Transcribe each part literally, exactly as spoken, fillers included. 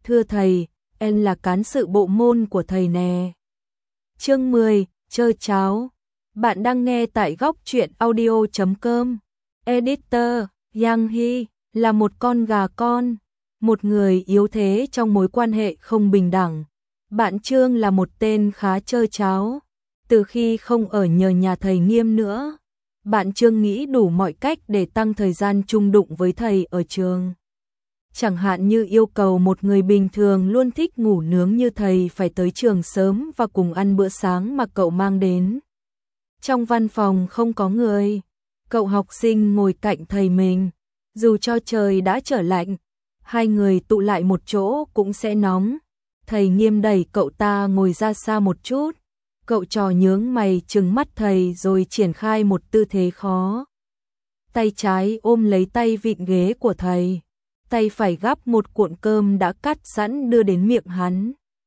Thưa thầy, em là cán sự bộ môn của thầy nè. Chương mười, chơi cháo. Bạn đang nghe tại góc truyện audio chấm com. Editor, Yang Hy, là một con gà con, một người yếu thế trong mối quan hệ không bình đẳng. Bạn Trương là một tên khá chơi cháo. Từ khi không ở nhờ nhà thầy Nghiêm nữa, bạn Trương nghĩ đủ mọi cách để tăng thời gian chung đụng với thầy ở trường. Chẳng hạn như yêu cầu một người bình thường luôn thích ngủ nướng như thầy phải tới trường sớm và cùng ăn bữa sáng mà cậu mang đến. Trong văn phòng không có người, cậu học sinh ngồi cạnh thầy mình, dù cho trời đã trở lạnh, hai người tụ lại một chỗ cũng sẽ nóng. Thầy Nghiêm đẩy cậu ta ngồi ra xa một chút, cậu trò nhướng mày trừng mắt thầy rồi triển khai một tư thế khó. Tay trái ôm lấy tay vịn ghế của thầy, tay phải gắp một cuộn cơm đã cắt sẵn đưa đến miệng hắn.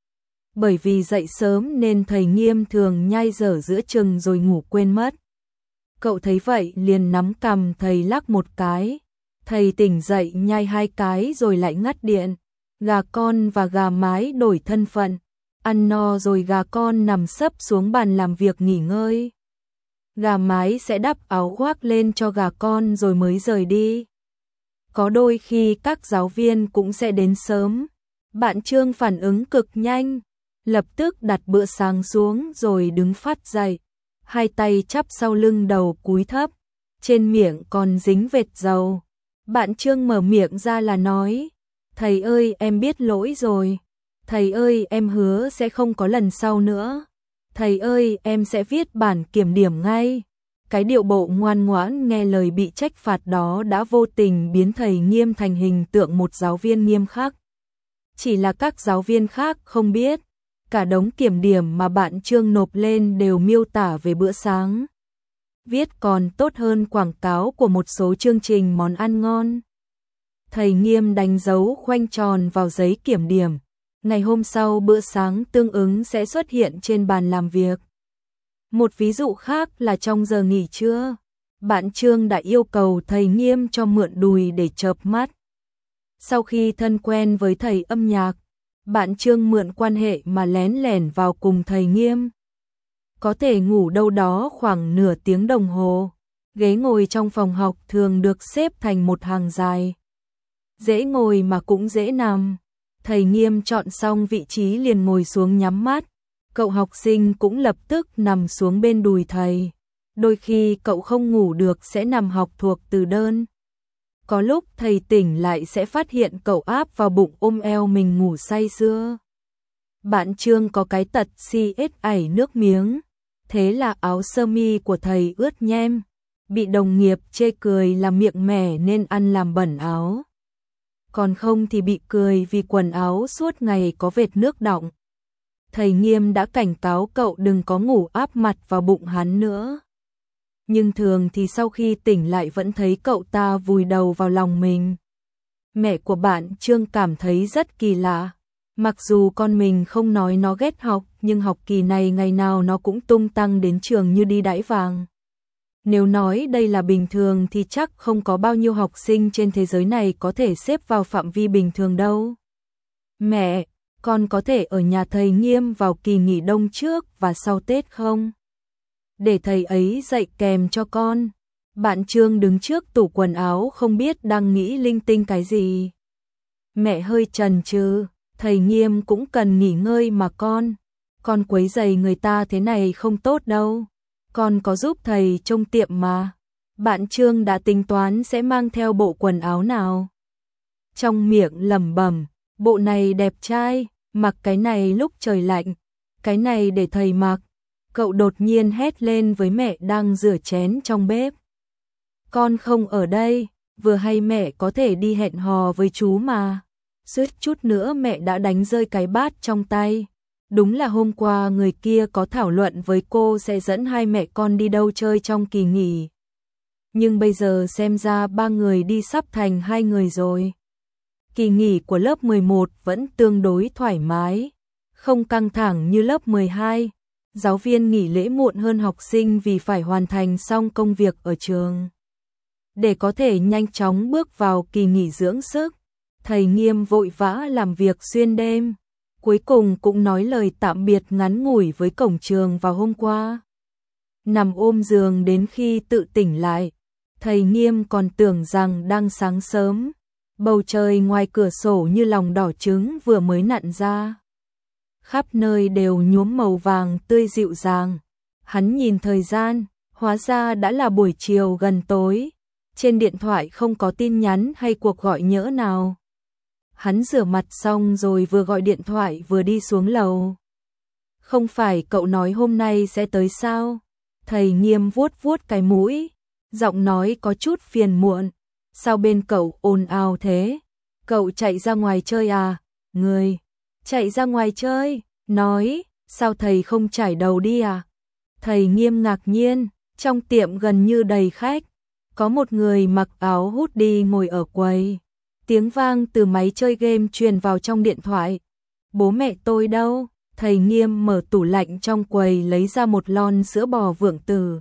Bởi vì dậy sớm nên thầy Nghiêm thường nhai dở giữa chừng rồi ngủ quên mất. Cậu thấy vậy liền nắm cằm thầy lắc một cái, thầy tỉnh dậy nhai hai cái rồi lại ngắt điện. Gà con và gà mái đổi thân phận, ăn no rồi gà con nằm sấp xuống bàn làm việc nghỉ ngơi. Gà mái sẽ đắp áo khoác lên cho gà con rồi mới rời đi. Có đôi khi các giáo viên cũng sẽ đến sớm. Bạn Trương phản ứng cực nhanh, lập tức đặt bữa sáng xuống rồi đứng phát dậy, hai tay chắp sau lưng đầu cúi thấp, trên miệng còn dính vệt dầu. Bạn Trương mở miệng ra là nói: "Thầy ơi, em biết lỗi rồi. Thầy ơi, em hứa sẽ không có lần sau nữa. Thầy ơi, em sẽ viết bản kiểm điểm ngay." Cái điệu bộ ngoan ngoãn nghe lời bị trách phạt đó đã vô tình biến thầy Nghiêm thành hình tượng một giáo viên nghiêm khắc. Chỉ là các giáo viên khác không biết, cả đống kiểm điểm mà bạn Trương nộp lên đều miêu tả về bữa sáng. Viết còn tốt hơn quảng cáo của một số chương trình món ăn ngon. Thầy Nghiêm đánh dấu khoanh tròn vào giấy kiểm điểm. Ngày hôm sau bữa sáng tương ứng sẽ xuất hiện trên bàn làm việc. Một ví dụ khác là trong giờ nghỉ trưa, bạn Trương đã yêu cầu thầy Nghiêm cho mượn đùi để chợp mắt. Sau khi thân quen với thầy âm nhạc, bạn Trương mượn quan hệ mà lén lẻn vào cùng thầy Nghiêm. Có thể ngủ đâu đó khoảng nửa tiếng đồng hồ. Ghế ngồi trong phòng học thường được xếp thành một hàng dài. Dễ ngồi mà cũng dễ nằm. Thầy Nghiêm chọn xong vị trí liền ngồi xuống nhắm mắt. Cậu học sinh cũng lập tức nằm xuống bên đùi thầy. Đôi khi cậu không ngủ được sẽ nằm học thuộc từ đơn. Có lúc thầy tỉnh lại sẽ phát hiện cậu áp vào bụng ôm eo mình ngủ say sưa. Bạn Trương có cái tật si ết ảy nước miếng. Thế là áo sơ mi của thầy ướt nhem. Bị đồng nghiệp chê cười là miệng mẻ nên ăn làm bẩn áo. Còn không thì bị cười vì quần áo suốt ngày có vệt nước đọng. Thầy Nghiêm đã cảnh cáo cậu đừng có ngủ áp mặt vào bụng hắn nữa. Nhưng thường thì sau khi tỉnh lại vẫn thấy cậu ta vùi đầu vào lòng mình. Mẹ của bạn Trương cảm thấy rất kỳ lạ. Mặc dù con mình không nói nó ghét học, nhưng học kỳ này ngày nào nó cũng tung tăng đến trường như đi đãi vàng. Nếu nói đây là bình thường thì chắc không có bao nhiêu học sinh trên thế giới này có thể xếp vào phạm vi bình thường đâu. Mẹ, con có thể ở nhà thầy Nghiêm vào kỳ nghỉ đông trước và sau Tết không? Để thầy ấy dạy kèm cho con. Bạn Trương đứng trước tủ quần áo không biết đang nghĩ linh tinh cái gì. Mẹ hơi chần chừ, thầy Nghiêm cũng cần nghỉ ngơi mà con. Con quấy rầy người ta thế này không tốt đâu. Con có giúp thầy trông tiệm mà. Bạn Trương đã tính toán sẽ mang theo bộ quần áo nào. Trong miệng lẩm bẩm, bộ này đẹp trai, mặc cái này lúc trời lạnh, cái này để thầy mặc. Cậu đột nhiên hét lên với mẹ đang rửa chén trong bếp. Con không ở đây, vừa hay mẹ có thể đi hẹn hò với chú mà. Suýt chút nữa mẹ đã đánh rơi cái bát trong tay. Đúng là hôm qua người kia có thảo luận với cô sẽ dẫn hai mẹ con đi đâu chơi trong kỳ nghỉ. Nhưng bây giờ xem ra ba người đi sắp thành hai người rồi. Kỳ nghỉ của lớp mười một vẫn tương đối thoải mái, không căng thẳng như lớp mười hai. Giáo viên nghỉ lễ muộn hơn học sinh vì phải hoàn thành xong công việc ở trường. Để có thể nhanh chóng bước vào kỳ nghỉ dưỡng sức, Thầy Nghiêm vội vã làm việc xuyên đêm, cuối cùng cũng nói lời tạm biệt ngắn ngủi với cổng trường vào hôm qua. Nằm ôm giường đến khi tự tỉnh lại, thầy Nghiêm còn tưởng rằng đang sáng sớm, bầu trời ngoài cửa sổ như lòng đỏ trứng vừa mới nặn ra. Khắp nơi đều nhuốm màu vàng tươi dịu dàng. Hắn nhìn thời gian, hóa ra đã là buổi chiều gần tối. Trên điện thoại không có tin nhắn hay cuộc gọi nhỡ nào. Hắn rửa mặt xong rồi vừa gọi điện thoại vừa đi xuống lầu. Không phải cậu nói hôm nay sẽ tới sao? Thầy Nghiêm vuốt vuốt cái mũi, giọng nói có chút phiền muộn. Sao bên cậu ồn ào thế? Cậu chạy ra ngoài chơi à? Người, chạy ra ngoài chơi, nói, sao thầy không chải đầu đi à? Thầy Nghiêm ngạc nhiên, trong tiệm gần như đầy khách. Có một người mặc áo hoodie ngồi ở quầy. Tiếng vang từ máy chơi game truyền vào trong điện thoại. Bố mẹ tôi đâu? Thầy Nghiêm mở tủ lạnh trong quầy lấy ra một lon sữa bò Vượng Tử.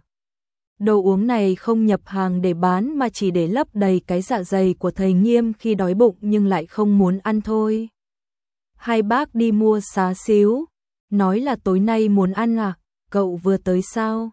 Đồ uống này không nhập hàng để bán mà chỉ để lấp đầy cái dạ dày của thầy Nghiêm khi đói bụng nhưng lại không muốn ăn thôi. Hai bác đi mua xá xíu, nói là tối nay muốn ăn à? Cậu vừa tới sao?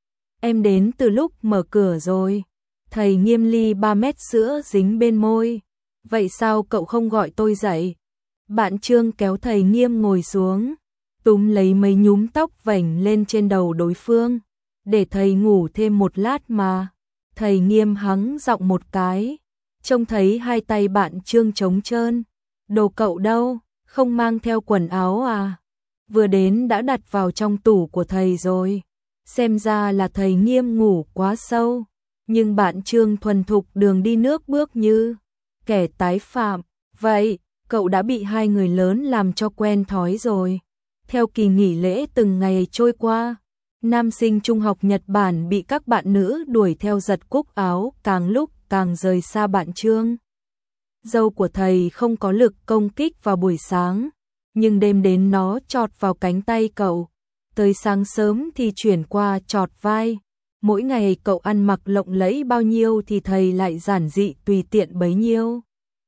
Em đến từ lúc mở cửa rồi. Thầy Nghiêm ly ba mét sữa dính bên môi. Vậy sao cậu không gọi tôi dậy? Bạn Trương kéo thầy Nghiêm ngồi xuống, túm lấy mấy nhúm tóc vảnh lên trên đầu đối phương. Để thầy ngủ thêm một lát mà. Thầy Nghiêm hắng giọng một cái, trông thấy hai tay bạn Trương trống trơn. Đồ cậu đâu, không mang theo quần áo à? Vừa đến đã đặt vào trong tủ của thầy rồi. Xem ra là thầy Nghiêm ngủ quá sâu, nhưng bạn Trương thuần thục đường đi nước bước như kẻ tái phạm. Vậy, cậu đã bị hai người lớn làm cho quen thói rồi. Theo kỳ nghỉ lễ từng ngày trôi qua, nam sinh trung học Nhật Bản bị các bạn nữ đuổi theo giật cúc áo, càng lúc càng rời xa bạn Trương. Dâu của thầy không có lực công kích vào buổi sáng, nhưng đêm đến nó chọt vào cánh tay cậu. Tới sáng sớm thì chuyển qua chọt vai. Mỗi ngày cậu ăn mặc lộng lẫy bao nhiêu thì thầy lại giản dị tùy tiện bấy nhiêu.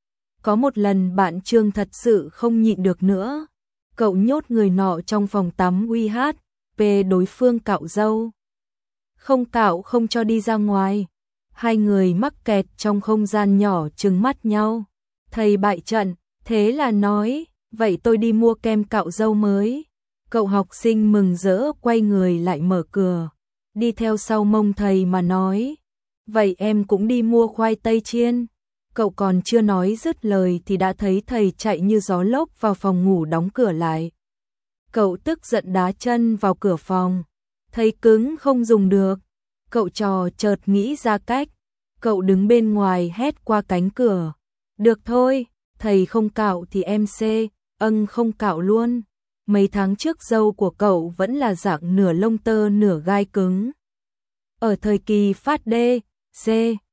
Có một lần bạn Trương thật sự không nhịn được nữa. Cậu nhốt người nọ trong phòng tắm uy hát, về đối phương cạo râu. Không cạo không cho đi ra ngoài. Hai người mắc kẹt trong không gian nhỏ trừng mắt nhau. Thầy bại trận, thế là nói, vậy tôi đi mua kem cạo râu mới. Cậu học sinh mừng rỡ quay người lại mở cửa, đi theo sau mông thầy mà nói, vậy em cũng đi mua khoai tây chiên. Cậu còn chưa nói dứt lời thì đã thấy thầy chạy như gió lốc vào phòng ngủ đóng cửa lại. Cậu tức giận đá chân vào cửa phòng, thầy cứng không dùng được. Cậu trò chợt nghĩ ra cách, cậu đứng bên ngoài hét qua cánh cửa, được thôi, thầy không cạo thì em xê, âng không cạo luôn. Mấy tháng trước râu của cậu vẫn là dạng nửa lông tơ nửa gai cứng. Ở thời kỳ phát D, C,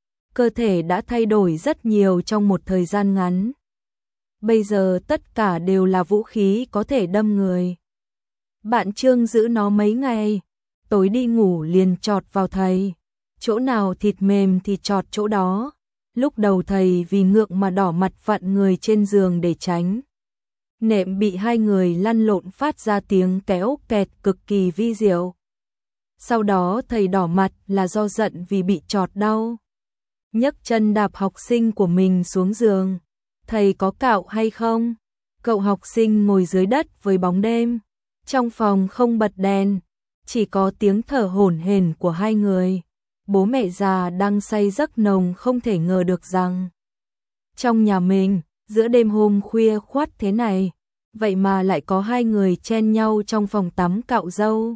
cơ thể đã thay đổi rất nhiều trong một thời gian ngắn. Bây giờ tất cả đều là vũ khí có thể đâm người. Bạn Trương giữ nó mấy ngày, tối đi ngủ liền chọt vào thầy. Chỗ nào thịt mềm thì chọt chỗ đó. Lúc đầu thầy vì ngượng mà đỏ mặt vặn người trên giường để tránh. Nệm bị hai người lăn lộn phát ra tiếng kéo kẹt cực kỳ vi diệu. Sau đó thầy đỏ mặt là do giận vì bị chọt đau. Nhấc chân đạp học sinh của mình xuống giường. Thầy có cạo hay không? Cậu học sinh ngồi dưới đất với bóng đêm. Trong phòng không bật đèn, chỉ có tiếng thở hổn hển của hai người. Bố mẹ già đang say giấc nồng không thể ngờ được rằng trong nhà mình, giữa đêm hôm khuya khoắt thế này, vậy mà lại có hai người chen nhau trong phòng tắm cạo râu.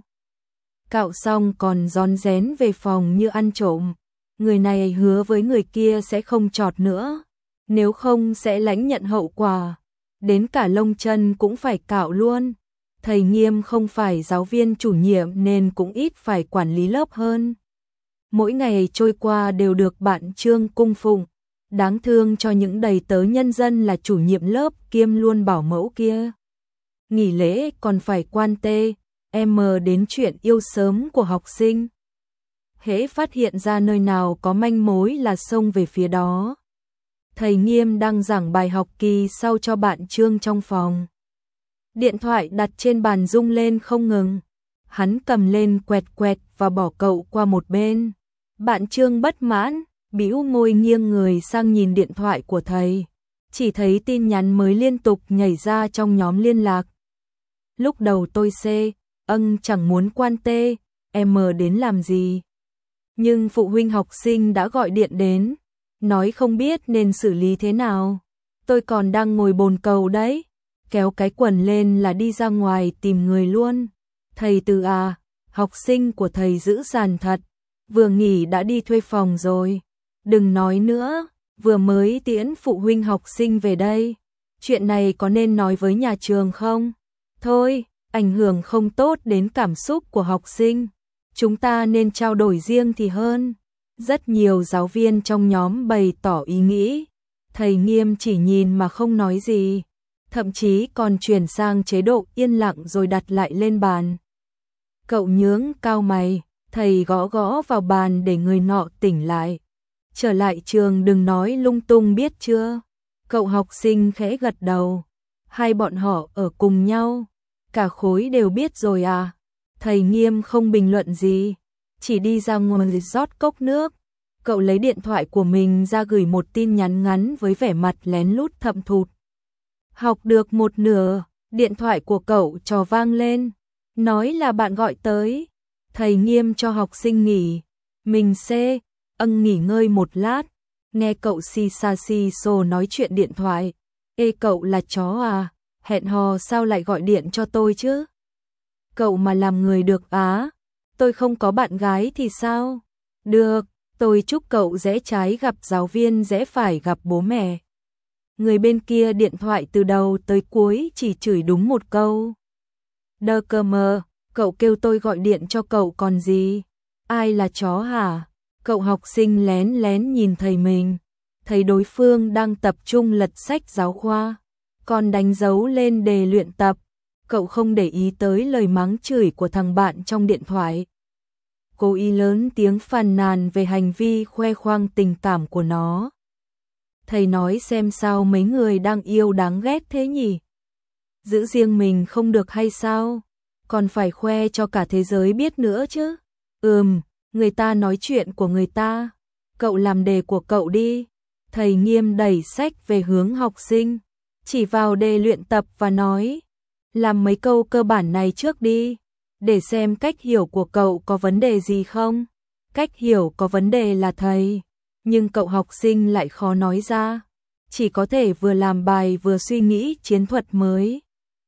Cạo xong còn rón rén về phòng như ăn trộm. Người này hứa với người kia sẽ không chọt nữa, nếu không sẽ lãnh nhận hậu quả. Đến cả lông chân cũng phải cạo luôn. Thầy Nghiêm không phải giáo viên chủ nhiệm nên cũng ít phải quản lý lớp hơn. Mỗi ngày trôi qua đều được bạn Trương cung phụng. Đáng thương cho những đầy tớ nhân dân là chủ nhiệm lớp kiêm luôn bảo mẫu kia. Nghỉ lễ còn phải quan tê, em đến chuyện yêu sớm của học sinh. Hễ phát hiện ra nơi nào có manh mối là xông về phía đó. thầy Nghiêm đang giảng bài học kỳ sau cho bạn Trương trong phòng. Điện thoại đặt trên bàn rung lên không ngừng. Hắn cầm lên quẹt quẹt và bỏ cậu qua một bên. Bạn Trương bất mãn, bĩu môi nghiêng người sang nhìn điện thoại của thầy. Chỉ thấy tin nhắn mới liên tục nhảy ra trong nhóm liên lạc. Lúc đầu tôi C, âng chẳng muốn quan tê, em đến làm gì. Nhưng phụ huynh học sinh đã gọi điện đến, nói không biết nên xử lý thế nào. Tôi còn đang ngồi bồn cầu đấy, kéo cái quần lên là đi ra ngoài tìm người luôn. Thầy Từ à, học sinh của thầy dữ dằn thật, vừa nghỉ đã đi thuê phòng rồi. Đừng nói nữa, vừa mới tiễn phụ huynh học sinh về đây. Chuyện này có nên nói với nhà trường không? Thôi, ảnh hưởng không tốt đến cảm xúc của học sinh. Chúng ta nên trao đổi riêng thì hơn. Rất nhiều giáo viên trong nhóm bày tỏ ý nghĩ. Thầy Nghiêm chỉ nhìn mà không nói gì. Thậm chí còn chuyển sang chế độ yên lặng rồi đặt lại lên bàn. Cậu nhướng cao mày, thầy gõ gõ vào bàn để người nọ tỉnh lại. Trở lại trường đừng nói lung tung biết chưa? Cậu học sinh khẽ gật đầu. Hai bọn họ ở cùng nhau, cả khối đều biết rồi à? Thầy Nghiêm không bình luận gì, chỉ đi ra ngoài rót cốc nước. Cậu lấy điện thoại của mình ra gửi một tin nhắn ngắn với vẻ mặt lén lút thậm thụt. Học được một nửa, điện thoại của cậu trò vang lên, nói là bạn gọi tới. Thầy Nghiêm cho học sinh nghỉ, mình C, âng nghỉ ngơi một lát, nghe cậu xì xa xì xồ nói chuyện điện thoại. Ê cậu là chó à, hẹn hò sao lại gọi điện cho tôi chứ? Cậu mà làm người được á, tôi không có bạn gái thì sao? Được, tôi chúc cậu rẽ trái gặp giáo viên rẽ phải gặp bố mẹ. Người bên kia điện thoại từ đầu tới cuối chỉ chửi đúng một câu. Đơ cơ mờ, cậu kêu tôi gọi điện cho cậu còn gì? Ai là chó hả? Cậu học sinh lén lén nhìn thầy mình, thấy đối phương đang tập trung lật sách giáo khoa, còn đánh dấu lên đề luyện tập. Cậu không để ý tới lời mắng chửi của thằng bạn trong điện thoại. Cố ý lớn tiếng phàn nàn về hành vi khoe khoang tình cảm của nó. Thầy nói xem sao mấy người đang yêu đáng ghét thế nhỉ? Giữ riêng mình không được hay sao? Còn phải khoe cho cả thế giới biết nữa chứ? Ừm, người ta nói chuyện của người ta. Cậu làm đề của cậu đi. Thầy Nghiêm đẩy sách về hướng học sinh, chỉ vào đề luyện tập và nói, làm mấy câu cơ bản này trước đi, để xem cách hiểu của cậu có vấn đề gì không. Cách hiểu có vấn đề là thầy, nhưng cậu học sinh lại khó nói ra, chỉ có thể vừa làm bài vừa suy nghĩ chiến thuật mới.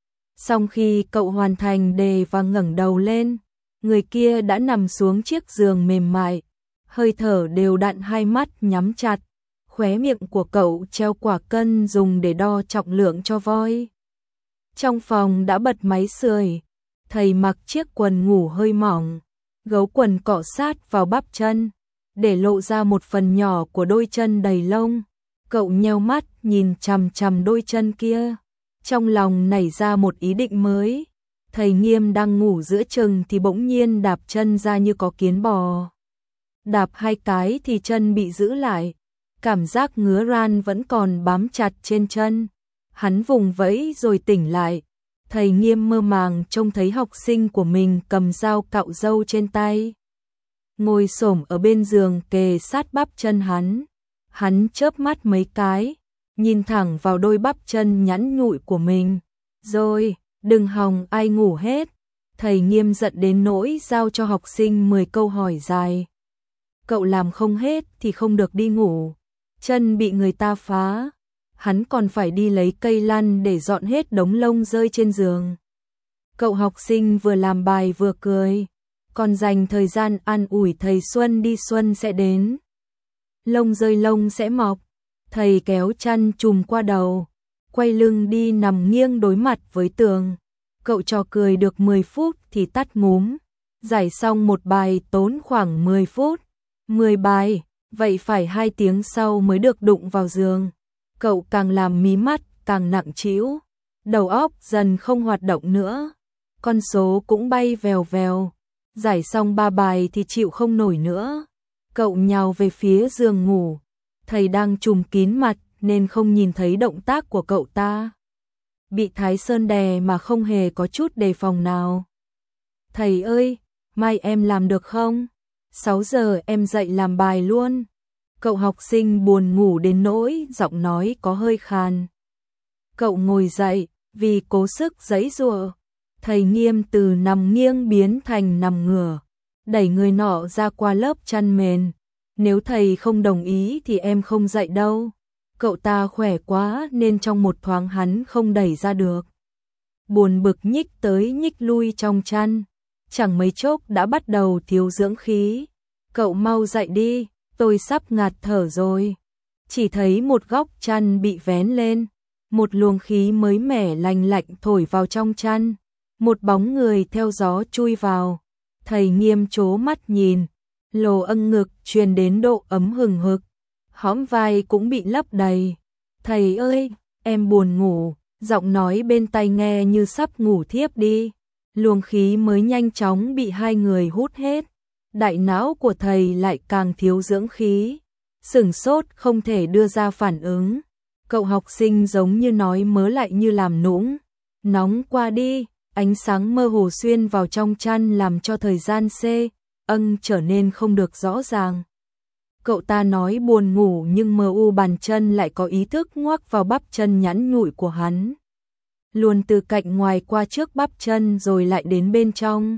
Sau khi cậu hoàn thành đề và ngẩng đầu lên, người kia đã nằm xuống chiếc giường mềm mại, hơi thở đều đặn, hai mắt nhắm chặt, khóe miệng của cậu treo quả cân dùng để đo trọng lượng cho voi. Trong phòng đã bật máy sưởi, thầy mặc chiếc quần ngủ hơi mỏng, gấu quần cọ sát vào bắp chân, để lộ ra một phần nhỏ của đôi chân đầy lông. Cậu nheo mắt nhìn chằm chằm đôi chân kia, trong lòng nảy ra một ý định mới. Thầy Nghiêm đang ngủ giữa chừng thì bỗng nhiên đạp chân ra như có kiến bò. Đạp hai cái thì chân bị giữ lại, cảm giác ngứa ran vẫn còn bám chặt trên chân. Hắn vùng vẫy rồi tỉnh lại. Thầy Nghiêm mơ màng trông thấy học sinh của mình cầm dao cạo râu trên tay, ngồi xổm ở bên giường kề sát bắp chân hắn. Hắn chớp mắt mấy cái, nhìn thẳng vào đôi bắp chân nhẵn nhụi của mình. Rồi, đừng hòng ai ngủ hết. Thầy Nghiêm giận đến nỗi giao cho học sinh mười câu hỏi dài. Cậu làm không hết thì không được đi ngủ. Chân bị người ta phá, hắn còn phải đi lấy cây lăn để dọn hết đống lông rơi trên giường. Cậu học sinh vừa làm bài vừa cười, còn dành thời gian an ủi thầy Xuân đi xuân sẽ đến. Lông rơi lông sẽ mọc. Thầy kéo chăn trùm qua đầu, quay lưng đi nằm nghiêng đối mặt với tường. Cậu trò cười được mười phút thì tắt ngúm. Giải xong một bài tốn khoảng mười phút. mười bài, vậy phải hai tiếng sau mới được đụng vào giường. Cậu càng làm mí mắt càng nặng trĩu, đầu óc dần không hoạt động nữa. Con số cũng bay vèo vèo. Giải xong ba bài thì chịu không nổi nữa. Cậu nhào về phía giường ngủ. Thầy đang trùm kín mặt, nên không nhìn thấy động tác của cậu ta. Bị Thái Sơn đè mà không hề có chút đề phòng nào. Thầy ơi, mai em làm được không? sáu giờ em dậy làm bài luôn. Cậu học sinh buồn ngủ đến nỗi giọng nói có hơi khàn. Cậu ngồi dậy, vì cố sức giãy giụa. Thầy Nghiêm từ nằm nghiêng biến thành nằm ngửa, đẩy người nọ ra qua lớp chăn mền. Nếu thầy không đồng ý thì em không dậy đâu. Cậu ta khỏe quá nên trong một thoáng hắn không đẩy ra được. Buồn bực nhích tới nhích lui trong chăn, chẳng mấy chốc đã bắt đầu thiếu dưỡng khí. Cậu mau dậy đi, tôi sắp ngạt thở rồi. Chỉ thấy một góc chăn bị vén lên, một luồng khí mới mẻ lành lạnh thổi vào trong chăn. Một bóng người theo gió chui vào. Thầy Nghiêm trố mắt nhìn, lồ âng ngực truyền đến độ ấm hừng hực, hõm vai cũng bị lấp đầy. Thầy ơi, em buồn ngủ, giọng nói bên tai nghe như sắp ngủ thiếp đi. Luồng khí mới nhanh chóng bị hai người hút hết. Đại não của thầy lại càng thiếu dưỡng khí, sửng sốt không thể đưa ra phản ứng. Cậu học sinh giống như nói mớ lại như làm nũng. Nóng qua đi. Ánh sáng mơ hồ xuyên vào trong chăn làm cho thời gian C, âng trở nên không được rõ ràng. Cậu ta nói buồn ngủ nhưng mờ u bàn chân lại có ý thức ngoắc vào bắp chân nhẵn nhụi của hắn. Luồn từ cạnh ngoài qua trước bắp chân rồi lại đến bên trong.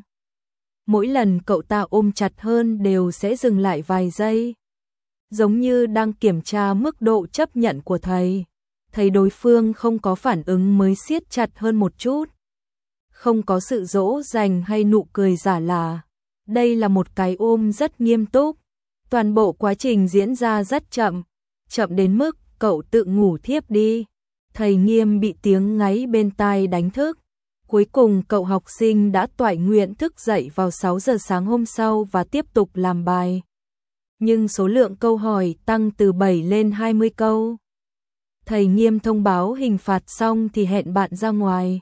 Mỗi lần cậu ta ôm chặt hơn đều sẽ dừng lại vài giây. Giống như đang kiểm tra mức độ chấp nhận của thầy. Thấy đối phương không có phản ứng mới siết chặt hơn một chút. Không có sự dỗ dành hay nụ cười giả lả. Đây là một cái ôm rất nghiêm túc. Toàn bộ quá trình diễn ra rất chậm, chậm đến mức cậu tự ngủ thiếp đi. Thầy Nghiêm bị tiếng ngáy bên tai đánh thức. Cuối cùng cậu học sinh đã toại nguyện thức dậy vào sáu giờ sáng hôm sau và tiếp tục làm bài. Nhưng số lượng câu hỏi tăng từ bảy lên hai mươi câu. Thầy Nghiêm thông báo hình phạt xong thì hẹn bạn ra ngoài.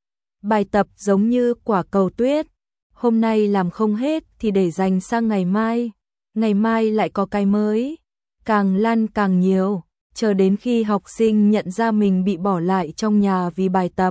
Bài tập giống như quả cầu tuyết, hôm nay làm không hết thì để dành sang ngày mai, ngày mai lại có cái mới, càng lăn càng nhiều, chờ đến khi học sinh nhận ra mình bị bỏ lại trong nhà vì bài tập.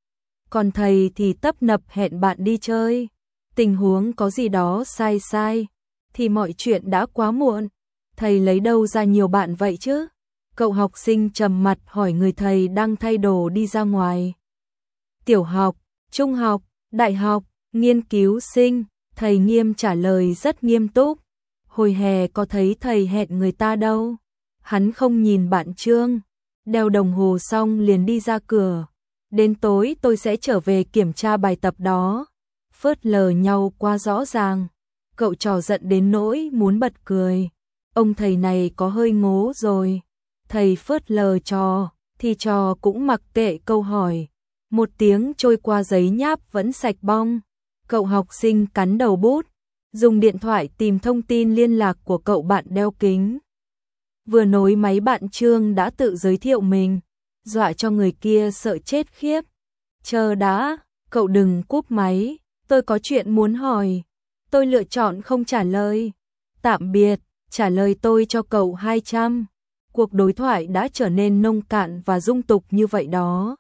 Còn thầy thì tấp nập hẹn bạn đi chơi, tình huống có gì đó sai sai, thì mọi chuyện đã quá muộn, thầy lấy đâu ra nhiều bạn vậy chứ? Cậu học sinh trầm mặt hỏi người thầy đang thay đồ đi ra ngoài. Tiểu học, trung học, đại học, nghiên cứu sinh, thầy Nghiêm trả lời rất nghiêm túc. Hồi hè có thấy thầy hẹn người ta đâu. Hắn không nhìn bạn Trương, đeo đồng hồ xong liền đi ra cửa. Đến tối tôi sẽ trở về kiểm tra bài tập đó. Phớt lờ nhau quá rõ ràng. Cậu trò giận đến nỗi muốn bật cười. Ông thầy này có hơi ngố rồi. Thầy phớt lờ trò, thì trò cũng mặc kệ câu hỏi. Một tiếng trôi qua giấy nháp vẫn sạch bong. Cậu học sinh cắn đầu bút, dùng điện thoại tìm thông tin liên lạc của cậu bạn đeo kính. Vừa nối máy bạn Trương đã tự giới thiệu mình, dọa cho người kia sợ chết khiếp. Chờ đã, cậu đừng cúp máy, tôi có chuyện muốn hỏi. Tôi lựa chọn không trả lời. Tạm biệt, trả lời tôi cho cậu hai trăm. Cuộc đối thoại đã trở nên nông cạn và dung tục như vậy đó.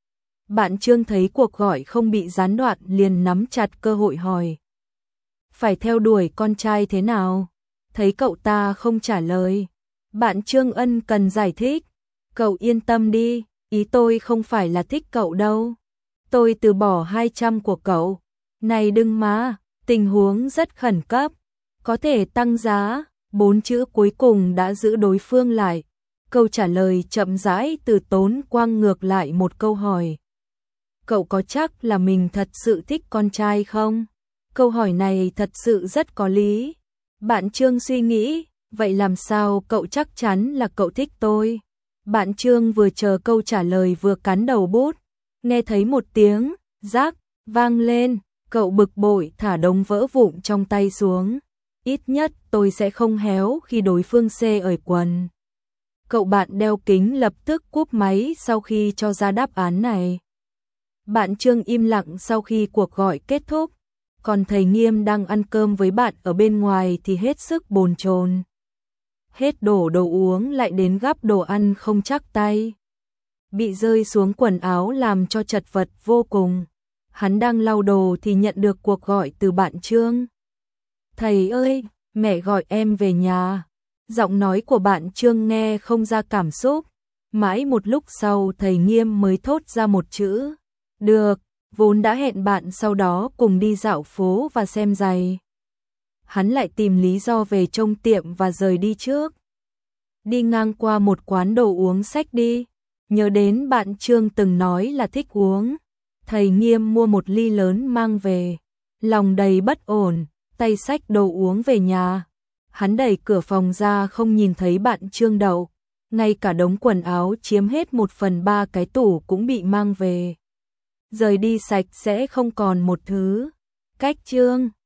Bạn Trương thấy cuộc gọi không bị gián đoạn liền nắm chặt cơ hội hỏi. Phải theo đuổi con trai thế nào? Thấy cậu ta không trả lời. Bạn Trương ân cần giải thích. Cậu yên tâm đi, ý tôi không phải là thích cậu đâu. Tôi từ bỏ hai trăm của cậu. Này đừng mà, tình huống rất khẩn cấp. Có thể tăng giá. Bốn chữ cuối cùng đã giữ đối phương lại. Câu trả lời chậm rãi từ tốn quang ngược lại một câu hỏi. Cậu có chắc là mình thật sự thích con trai không? Câu hỏi này thật sự rất có lý. Bạn Trương suy nghĩ, vậy làm sao cậu chắc chắn là cậu thích tôi? Bạn Trương vừa chờ câu trả lời vừa cắn đầu bút. Nghe thấy một tiếng, rác, vang lên, cậu bực bội thả đống vỡ vụn trong tay xuống. Ít nhất tôi sẽ không héo khi đối phương xê ở quần. Cậu bạn đeo kính lập tức cúp máy sau khi cho ra đáp án này. Bạn Trương im lặng sau khi cuộc gọi kết thúc, còn thầy Nghiêm đang ăn cơm với bạn ở bên ngoài thì hết sức bồn chồn. hết đổ đồ uống lại đến gắp đồ ăn không chắc tay. Bị rơi xuống quần áo làm cho chật vật vô cùng. Hắn đang lau đồ thì nhận được cuộc gọi từ bạn Trương. Thầy ơi, mẹ gọi em về nhà. Giọng nói của bạn Trương nghe không ra cảm xúc. Mãi một lúc sau thầy Nghiêm mới thốt ra một chữ. Được, vốn đã hẹn bạn sau đó cùng đi dạo phố và xem giày. Hắn lại tìm lý do về trông tiệm và rời đi trước. Đi ngang qua một quán đồ uống xách đi. Nhớ đến bạn Trương từng nói là thích uống. Thầy Nghiêm mua một ly lớn mang về. Lòng đầy bất ổn, tay xách đồ uống về nhà. Hắn đẩy cửa phòng ra không nhìn thấy bạn Trương đậu. Ngay cả đống quần áo chiếm hết một phần ba cái tủ cũng bị mang về. Rời đi sạch sẽ không còn một thứ. Cách Trương